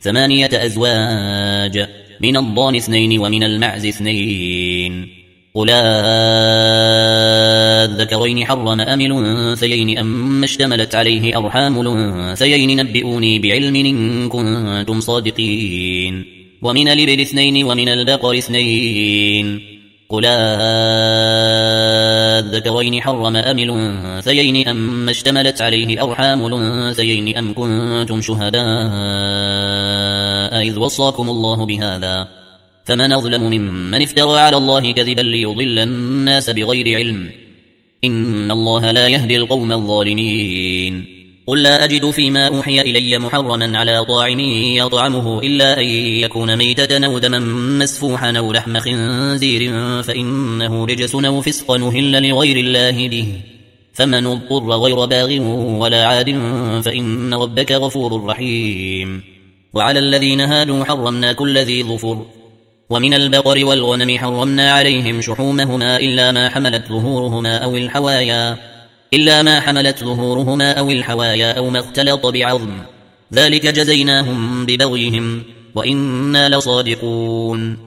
8 أزواج من الضان 2 ومن المعز 2 قل الذكرين حرم أم الأنثيين أم اشتملت عليه أرحام الأنثيين نبئوني بعلم إن كنتم صادقين ومن الإبل 2 ومن البقر 2 قل الذكرين حرم أم الأنثيين أم اشتملت عليه أرحام الأنثيين أم كنتم شهداء إذ وصاكم الله بهذا فمن أظلم ممن افترى على الله كذبا ليضل الناس بغير علم إن الله لا يهدي القوم الظالمين قل لا أجد فيما أوحي إلي محرما على طاعم يطعمه إلا أن يكون ميتة أو دما مسفوحا أو لحم خنزير فإنه رجس أو فسق أهل لغير الله به فمن اضطر غير باغ ولا عاد فإن ربك غفور رحيم وعلى الذين هادوا حرمنا كل ذي ظفر ومن البقر والغنم حرمنا عليهم شحومهما إلا ما حملت ظهورهما أو الحوايا أو ما اختلط بعظم ذلك جزيناهم ببغيهم وإنا لصادقون